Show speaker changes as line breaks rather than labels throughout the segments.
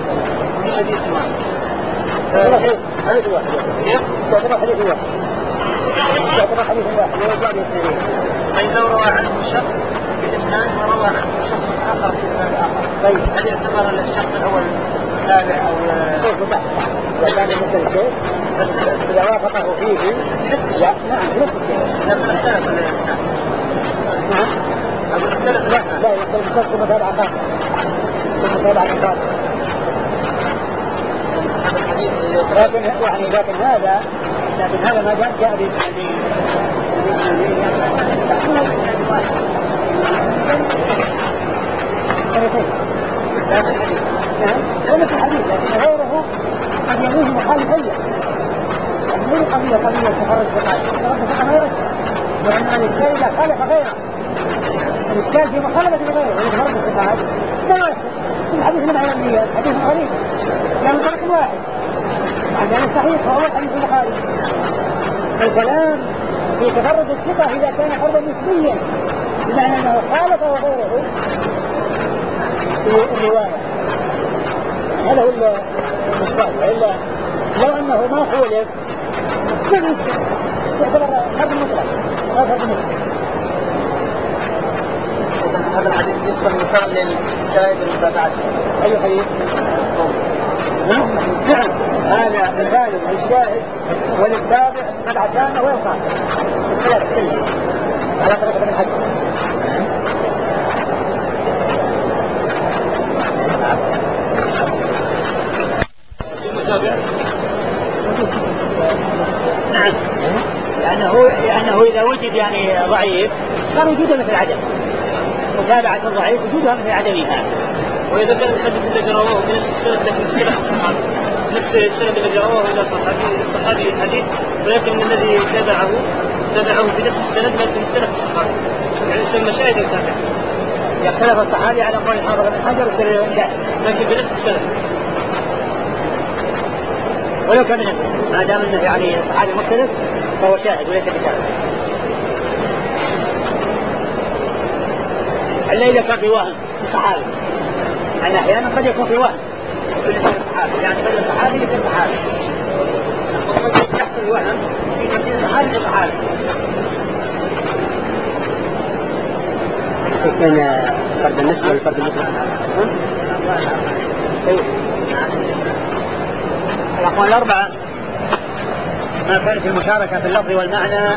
حديث واحد. حديث واحد. تعتبر حديث واحد. تعتبر حديث واحد. طيب لو روى عنه شخص بالإسناد وروى عنه شخص آخر بإسناد آخر. طيب هل يعتبر الشخص الأول تابع أو متابع؟ إذا كان مثل الشيء بس إذا وافقه فيه نفس الشيء. نعم نفس الشيء. لكن اختلف الإسناد. نعم. أقول اختلف الإسناد. لا يختلف متابعة خاصة. متابعة خاصة. لكن هذا ما جاء بالتعليم. نعم نفس الحديث لكن غيره قد يكون مخالفيا. هذه قضية تخرج فقط غيره لأن الإشكال إذا خالف غيره الإشكال في مخالفة غيره ولتخرج الفقهاء لا يؤثر. الحديث من علميات حديث غريب لأنه طريق واحد مع ذلك صحيح فهو الحديث البخاري. الكلام في تفرد الثقة إذا كان فردا نسبيا بمعنى أنه خالف غيره في الرواية. هذا هو المشكلة. وإلا لو أنه ما خولف كل مشكلة يعتبر فرد مطلق لا فرد نسبي. هذا الحديث يشبه مثال للشاهد المتابعة. أي حديث؟ نعم هذا الغالب للشاهد وللتابع تبع تامة والقاصر الثلاث كلها على طريقة من الحديث. نعم لأنه إذا وجد يعني ضعيف صار وجوده مثل عدم. متابعة الضعيف وجودها مثل عدمها. وإذا كان الحديث الذي رواه بنفس السند لكن اختلف الصحابة نفس السند الذي رواه إلى صحابي الحديث ولكن الذي تبعه بنفس السند لكن اختلف الصحابة يعني يسمى شاهد تابع. يختلف الصحابي على قول الحافظ بن حجر شاهد لكن بنفس السند ولو كان بنفس السند ما دام انه يعني صحابي مختلف فهو شاهد وليس بتابع. إلا إذا كان في وهم الصحابي يعني أحيانا قد يكون في وهم في لسان الصحابي يعني بدل الصحابي يصير صحابي وقد يحصل وهم في تبديل الصحابي لصحابي. كان فرد النسبة والفرد المطلق. الأقوال الأربعة ما كانت المشاركة في اللفظ والمعنى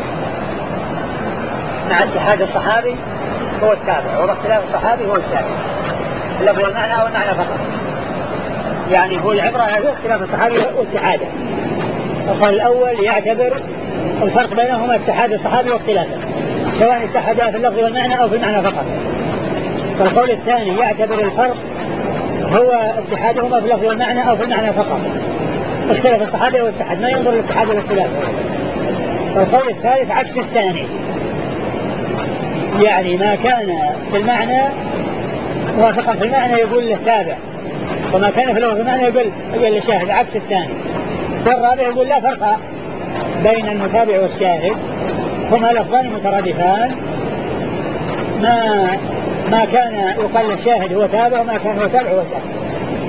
مع اتحاد الصحابي هو التابع وباختلاف الصحابي هو التابع. اللفظ والمعنى أو المعنى فقط يعني هو العبرة هذه اختلاف الصحابي واتحاده. القول الأول يعتبر الفرق بينهما اتحاد الصحابي واختلافه سواء اتحدا في اللفظ والمعنى أو في المعنى فقط. والقول الثاني يعتبر الفرق هو اتحادهما في اللفظ والمعنى أو في المعنى فقط اختلاف الصحابي والاتحاد ما ينظر الاتحاد والاختلاف. والقول الثالث عكس الثاني يعني ما كان في المعنى موافقا في المعنى يقول له تابع وما كان في اللفظ المعنى يقول للشاهد عكس الثاني. والرابع يقول لا فرق بين المتابع والشاهد هما لفظان مترادفان ما كان يقال الشاهد هو تابع وما كان هو تابع هو شاهد.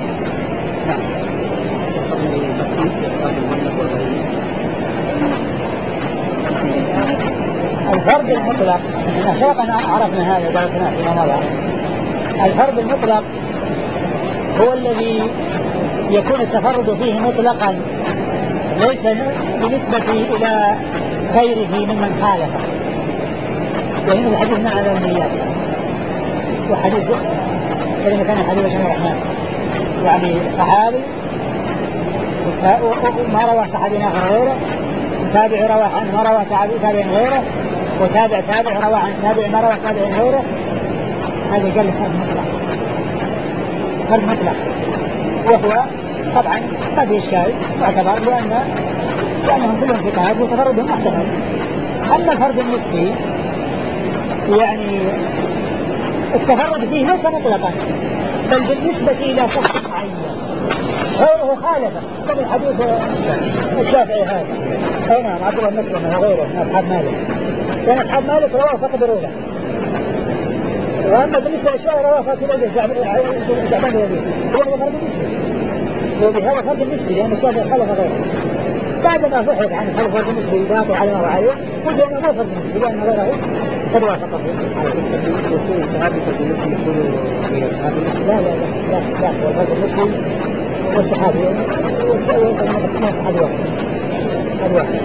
الفرد المطلق سبقنا عرفنا هذا درسنا فيما مضى. الفرد المطلق هو الذي يكون التفرد فيه مطلقا ليس بالنسبة إلى غيره ممن خالفه. يعني الحديث مع الأولياء وحديث كلمة كان حديث الرحمن يعني صحابي ما روى صحابي آخر غيره تابع روى عنه ما روى تابع غيره وتابع روى عن تابع ما روى تابع غيره. هذا قال فرد مطلق وهو طبعا ما في إشكال واعتبر لأنهم كلهم ثقات وتفردهم محتمل. أما الفرد النسبي يعني التفرد فيه ليس مطلقا بل بالنسبة إلى شخص معين غيره خالفه مثل حديث الشافعي هذا أي نعم عبد الله مسلم وغيره من أصحاب مالك كان أصحاب مالك رواه فقد رواه وأما بالنسبة للشاعر رواه فاتن شعبان الذي هو فرد نسبي، وبهذا فرد نسبي لأن الشافعي خلف غيره بعدما بحث عن هل فرد نسبي باقي على ما عليه قلت أنه ما فرد نسبي لأن غيره قد وافقه على يكون الصحابي فرد نسبي يكون في الصحابي. لا هو فرد النسبي والصحابي والصحابي واحد.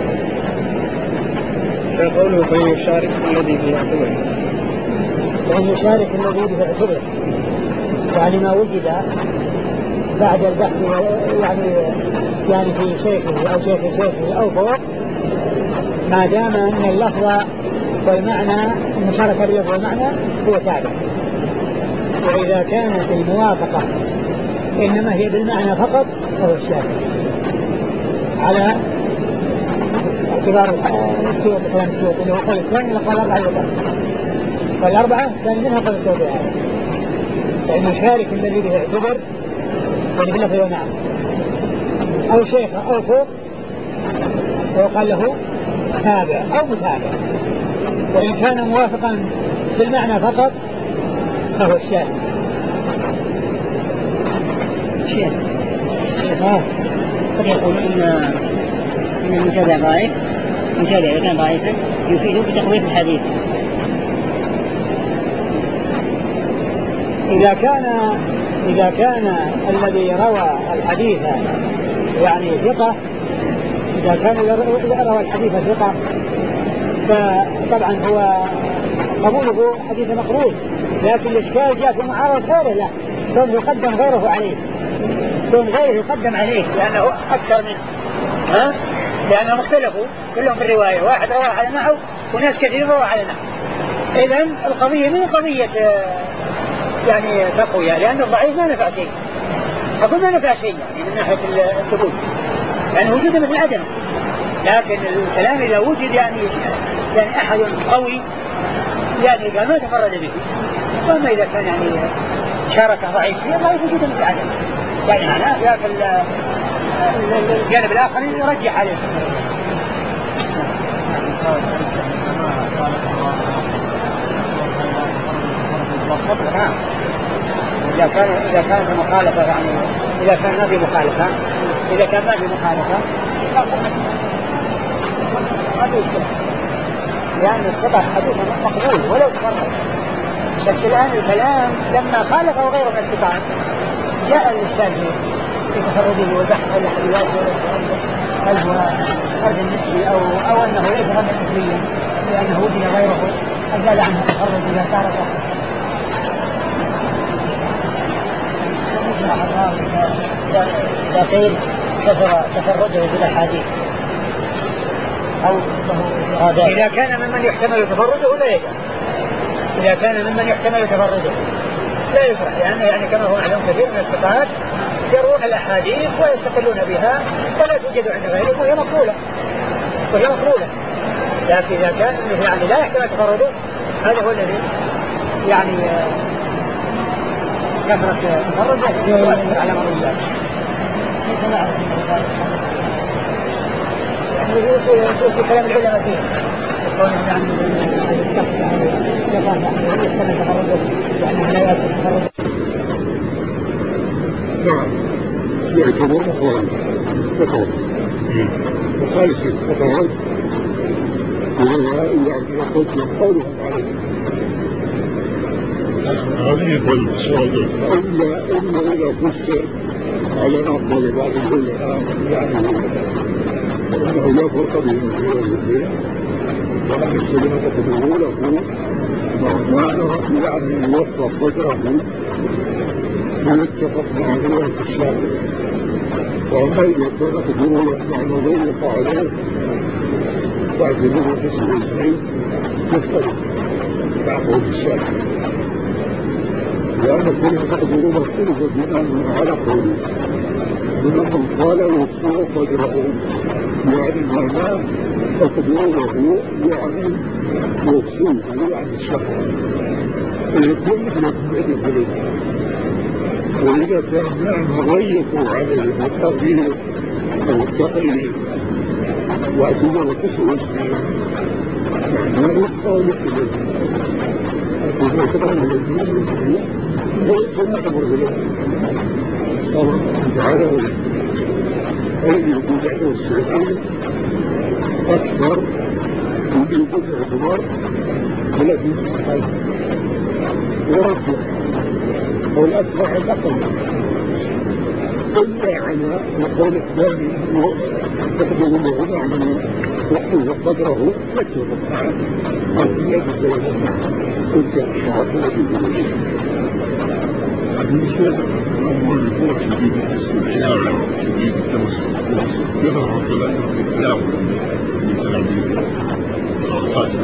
فقوله فيشارك الذي يعتبر
وأن يشارك الذي يعتبر يعني ما وجد بعد البحث يعني في شيخه أو شيخه أو فوق، ما دام أن اللفظ والمعنى المشاركة باللفظ والمعنى هو تابع. وإذا كانت الموافقة إنما هي بالمعنى فقط فهو الشارك على اعتبار السيوط كلام السيوط اللي هو قول الثاني قال الأربعة كان منها قول السيوط فإن يشارك الذي به يعتبر يعني باللفظ والمعنى أو شيخه أو فوق وقال له تابع أو متابع. وإن كان موافقا في المعنى فقط فهو الشاهد.
شيخ قد يقول إن المتابع ضعيف، المتابع إذا كان ضعيفا يفيد بتقوية الحديث.
إذا كان الذي روى الحديث يعني ثقة، إذا كان روى الحديث ثقة فطبعا هو قبوله حديث مقبول، لكن الإشكال جاء في معارض غيره له، كون يقدم غيره عليه، كون غيره يقدم عليه لأنه أكثر منه، لأنهم اختلفوا كلهم في الرواية، واحد رواه على نحو وناس كثير رواه على نحو. إذن القضية من قضية يعني تقوية، لأن الضعيف ما نفع شيء، أقول ما نفع شيء يعني من ناحية الثبوت، يعني وجوده مثل عدم. لكن الكلام إذا وجد يعني أحد قوي يعني قال ما تفرد به، وما إذا كان يعني شاركه ضعيف فيه ضعيف وجوده مثل عدم، يعني معناه في الجانب الآخر يرجح عليه. إذا كانت المخالفة يعني إذا كان ما في مخالفة، إذا كان ما في مخالفة ما في إشكال، يعني الثقة حديث مقبول ولو تفرد. بس الآن الكلام لما خالفه غيره من الثقات جاء الإشكال في تفرده والبحث عن الحديث هل هو فرد نسبي أو أنه ليس فردا نسبيا لأنه وجد غيره أزال عنه التفرد إذا صار صح. إذا قيل كثر تفرده بالأحاديث أو إذا كان ممن يحتمل تفرده لا يجب، إذا كان ممن يحتمل تفرده لا يشرح، لأنه يعني كما هو معلوم كثير من الثقات يروون الأحاديث ويستقلون بها ولا توجد عند غيرهم وهي مقبولة. لكن إذا كان يعني لا يحتمل تفرده هذا هو الذي يعني كثرة تفرده على مرويات. يعني كلام العلماء فيه يقولون يعني هذا الشخص يعني يحتمل تفرده يعني لا يصل تفرده.
نعم يعتبر مخالف فقط مخالف فقط وهذا يعني يقول قولهم عليه هذه بالصادق إلا إذا فسر على أفضل بعض العلماء يعني أنه لا فرق بين الاثنين وأن الكلمة تدعو معنى يعني يوفق قدره فيتفق مع رواية الشافعي. وأما إذا كانت تدعو معنى ضيق عليه فاعتبره فسر الاثنين يختلف مع قول الشافعي، لأن كلمة تقدر مختلفة بناء على قوله من قال يوفق قدره يعني معناه تقديره يعني يوفقه يعني الشهر ويكون مثل الثلاث. وإذا كان معنى ضيق عليه التغيير أو التقليل واعتبار تسوى معناه يخالف الذي الدنيا كبرى من الدنيا ثم تمر إليه صار تعالى أي البدع والسعودية أكبر من البدع الكبار التي تحتاج ورجع والأتباع الأقل إلا على القول الثاني تقدم له عمل يحفظ قدره يتفق معه القيادة والجماعة كنت أشعر بالنسبة لأمر القوة شديد الاستحياء شديد التمسك كما حصل له بالكلام من كلام الخاص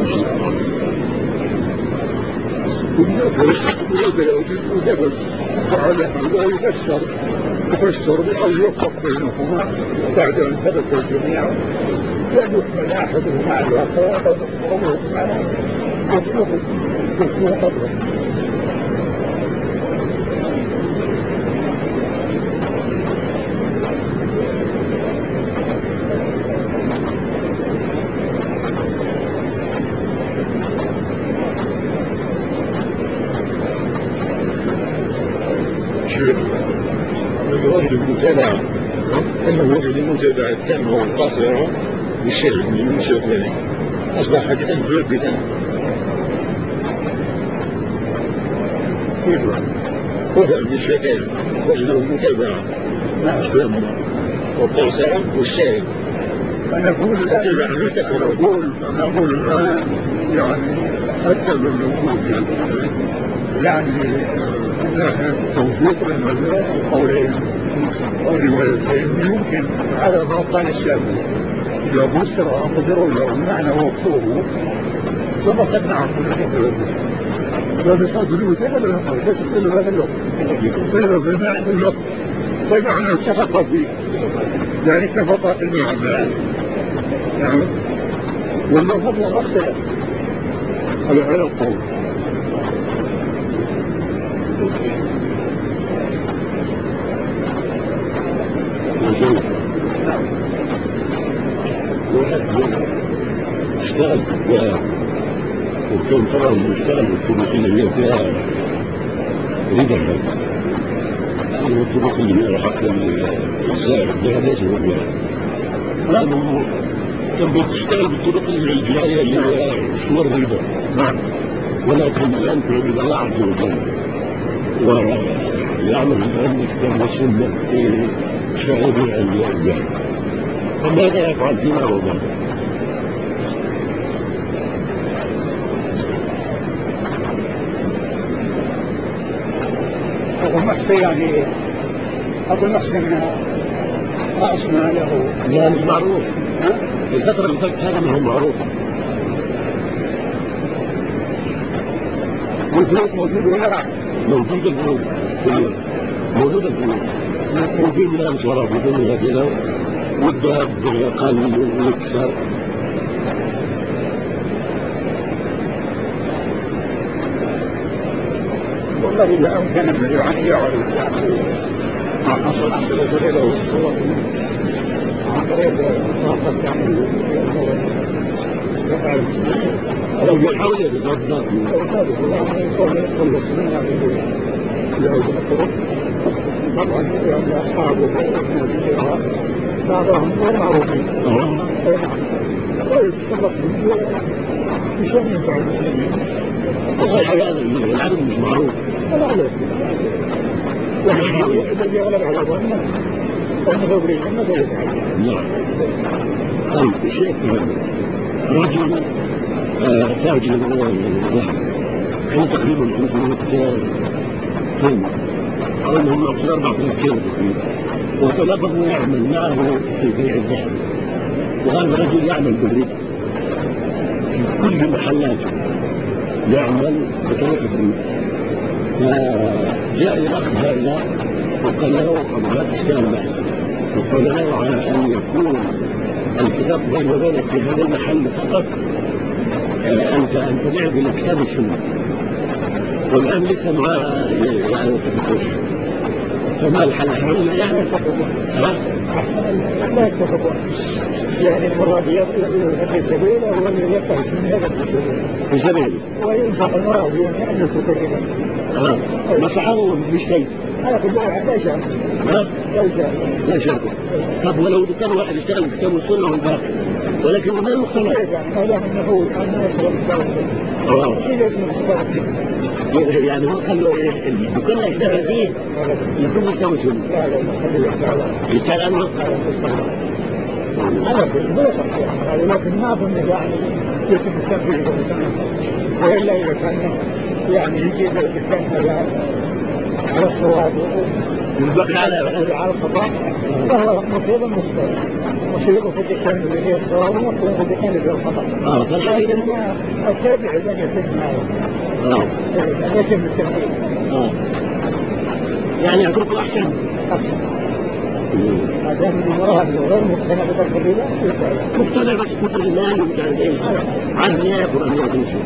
وجبل وعلى هذا يفسر بأن يوفق بينهما بعد أن ثبت الجميع لأن يحمل أحدهما على الآخر أو يحملهما على يسلوه قدره. الواجب المتابعة أنه وجد المتابعة التامة والقاصرة للشيخ من المشرق له أصبح حديثا مثبتا وهذا من الشيخين وجد المتابعة التامة والقاصرة والشاهد أنا أقول الآن يعني حتى بالنقود يعني توفيق للمدرسة القولين والروايتين يمكن على ما قال الشافعي إذا بصر أقدروا له معنى وفوه ثبت نعم لا بصاد الوثيقة ولا نقل بس كل هذا اللغة بمعنى اللغة بمعنى اتفق فيه يعني اتفق النعم نعم واللغة لا اختلف على هذا القول اشتغل فيها وكان طبعا بيشتغل بالطرق اللي هي فيها ربا يعني الطرق اللي هي حتى الزائر ده لازم يبقى لانه كان بيشتغل بالطرق اللي هي الجاريه اللي هي صور ربا ولكن الان في ربا الله عز وجل ويعمل الان كتاب وسنه في شرائع الجاريه فماذا يفعل فيما هو ذلك؟ أبو محسن يعني أبو محسن رأس ماله لا مش معروف الفترة اللي فاتت هذا ما هو معروف والفلوس موجودة ولا موجودة الفلوس موجودة الفلوس وفي منها مشارات وفي منها كذا والذهب قل ويكسر والله إذا أمكن أن يعرف ما حصل عن طريق عن طريق الطاقة يعني يقع المسلمين لو يحاول يتفضل يكون السنين لا يتفضل طبعا أصحابه والناس كلها بعضهم غير معروفين ويتخلص منه بشغل ينفع المسلمين صحيح هذا العدد مش معروف ولا عليك الذي يغلب على ظنه أنه يريد أنه يفعل نعم طيب شيخ رجل تاجر الذهب عنده تقريبا 500 كيلو أو أنهم يأخذ 4000 كيلو تقريبا وطلبه يعمل معه في بيع الذهب وهذا الرجل يعمل بالربا في كل محلاته يعمل بطريقة الربا فجاء الأخ هذا وقال له هذا السالة وقال له على أن يكون الكتاب بين وبينك في هذا المحل فقط أنت تبيع بالكتاب السنة والآن لسه معاه يعني تفتش فما الحل يعني؟
أحسن لا يتفقون يعني المراد يبقى سبيله ولا يبقى سبيله
في سبيل
وينصح المراد يعني أن تتكلم
نصحه في شيء
هذا كله لا شاء
لا شك. طب ولو كان واحد يشتغل في كتاب السنة والباقي ولكن ما المقتنع
يعني ما دام انه هو انه يشتغل في كتاب السنة وش اللي اسمه كتاب السنة
يعني هو خلوا الدكان اللي يشتغل فيه يكون كتاب السنة
لا خليه
يتعال عنه
أنا كنت صح يعني لكن ما أظن يعني يتم التنفيذ وإلا إذا كان يعني يجي الدكان على الصواب
والبقي على
الخطأ فهو مصيبة في الدكان اللي هي الصواب ومصيبة في الدكان اللي هي الخطأ لكن ما أستبعد أن يتم هذا أن يتم التنفيذ
يعني أتركه أحسن
ما دام المراد غير مقتنع بالتنفيذ
مقتنع بس كثر المال ومش عارف ايش عارف ياكل أن ياكل شيء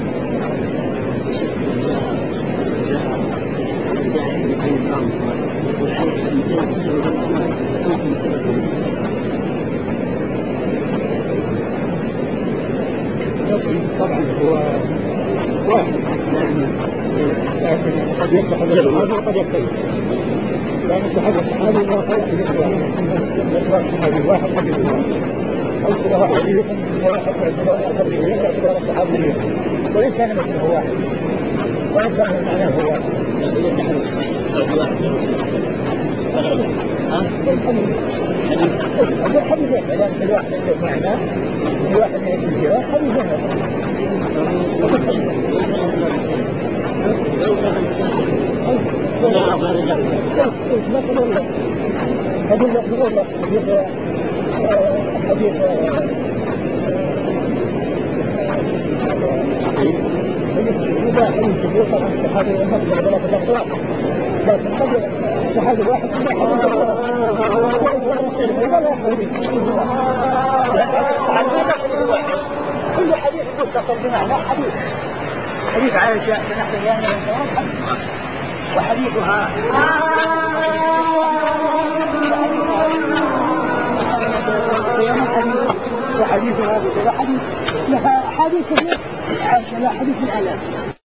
طبعا هو واحد لكن قد يفتح الصحابي وقد يفتح لأن اتحاد الصحابي لا فرق في الإطلاق الصحابي واحد قد يكون أو حديث واحد باعتبار الصحابي وإن كان مثله واحد وإن كان معناه هو واحد
إذا اتحاد الصحابي واحد
حديثين ما دام كل واحد عنده معنى كل واحد من الجهات حديثين الصحابي والمقدر بلا تدخل لكن قبل الصحابي الواحد كل حديث مستقل بمعنى حديث عائشة بنحو يعني وحديثها وحديثها بكذا حديث لها حديث عائشة لا حديث الآلاف